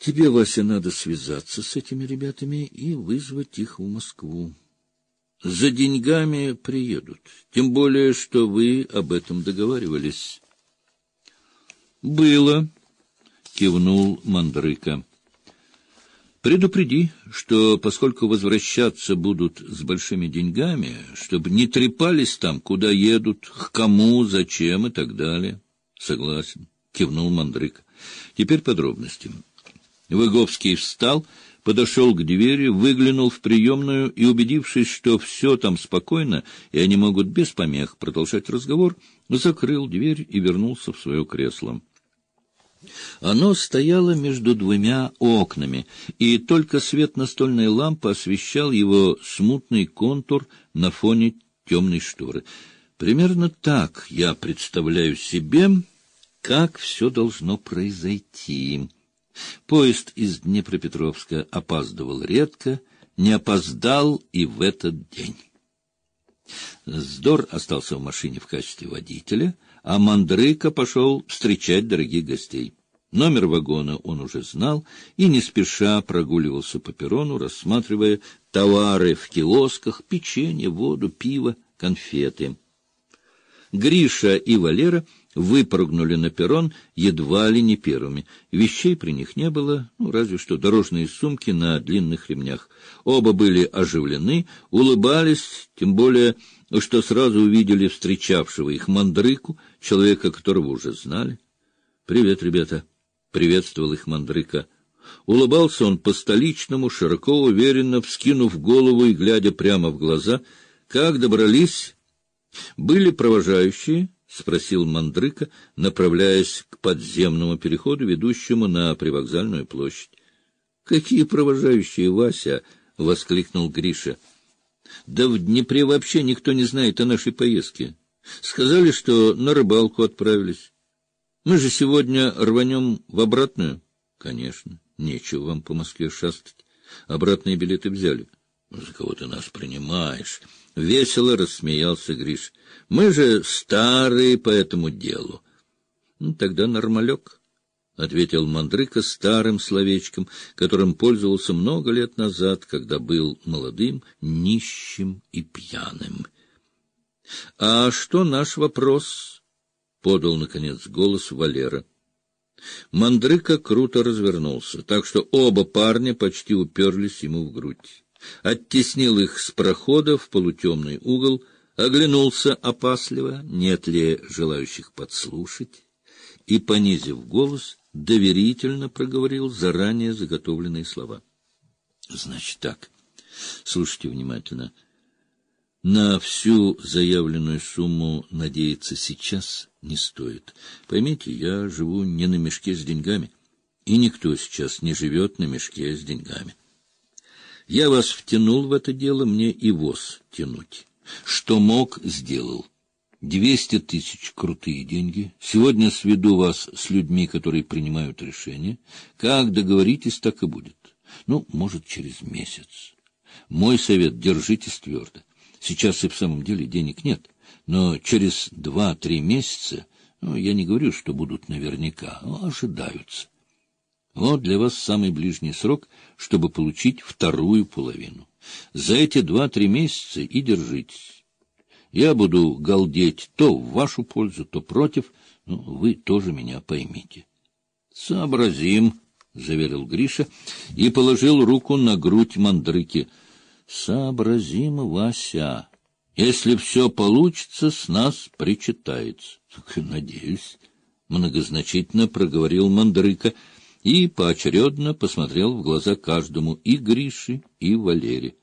Тебе, Вася, надо связаться с этими ребятами и вызвать их в Москву. За деньгами приедут, тем более, что вы об этом договаривались. — Было, — кивнул Мандрыка. — Предупреди, что поскольку возвращаться будут с большими деньгами, чтобы не трепались там, куда едут, к кому, зачем и так далее. — Согласен, — кивнул Мандрыка. — Теперь подробности. Выговский встал, подошел к двери, выглянул в приемную и, убедившись, что все там спокойно, и они могут без помех продолжать разговор, закрыл дверь и вернулся в свое кресло. Оно стояло между двумя окнами, и только свет настольной лампы освещал его смутный контур на фоне темной шторы. Примерно так я представляю себе, как все должно произойти. Поезд из Днепропетровска опаздывал редко, не опоздал и в этот день. Здор остался в машине в качестве водителя, а Мандрыка пошел встречать дорогих гостей. Номер вагона он уже знал и не спеша прогуливался по перрону, рассматривая товары в киосках, печенье, воду, пиво, конфеты. Гриша и Валера выпрыгнули на перрон едва ли не первыми. Вещей при них не было, разве что дорожные сумки на длинных ремнях. Оба были оживлены, улыбались, тем более, что сразу увидели встречавшего их Мандрыку, человека, которого уже знали. — Привет, ребята! — приветствовал их Мандрыка. Улыбался он по-столичному, широко, уверенно, вскинув голову и глядя прямо в глаза. — Как добрались? — Были провожающие? — спросил Мандрыка, направляясь к подземному переходу, ведущему на привокзальную площадь. — Какие провожающие, Вася? — воскликнул Гриша. — Да в Днепре вообще никто не знает о нашей поездке. Сказали, что на рыбалку отправились. Мы же сегодня рванем в обратную. — Конечно, нечего вам по Москве шастать. Обратные билеты взяли. — За кого ты нас принимаешь? — весело рассмеялся Гриш. — Мы же старые по этому делу. — Тогда нормалек, — ответил Мандрыка старым словечком, которым пользовался много лет назад, когда был молодым, нищим и пьяным. — А что наш вопрос? — подал, наконец, голос Валера. Мандрыка круто развернулся, так что оба парня почти уперлись ему в грудь. Оттеснил их с прохода в полутемный угол, оглянулся опасливо, нет ли желающих подслушать, и, понизив голос, доверительно проговорил заранее заготовленные слова. — Значит так, слушайте внимательно. На всю заявленную сумму надеяться сейчас не стоит. Поймите, я живу не на мешке с деньгами, и никто сейчас не живет на мешке с деньгами. Я вас втянул в это дело, мне и воз тянуть. Что мог, сделал. 200 тысяч — крутые деньги. Сегодня сведу вас с людьми, которые принимают решения. Как договоритесь, так и будет. Может, через месяц. Мой совет — держитесь твердо. Сейчас и в самом деле денег нет, но через 2-3 месяца, я не говорю, что будут наверняка, ожидаются. Вот для вас самый ближний срок, чтобы получить вторую половину. За эти 2-3 месяца и держитесь. Я буду галдеть то в вашу пользу, то против, вы тоже меня поймите. — Сообразим, — заверил Гриша и положил руку на грудь Мандрыки. — Сообразим, Вася. Если все получится, с нас причитается. — Надеюсь, — многозначительно проговорил Мандрыка и поочередно посмотрел в глаза каждому, и Грише, и Валере.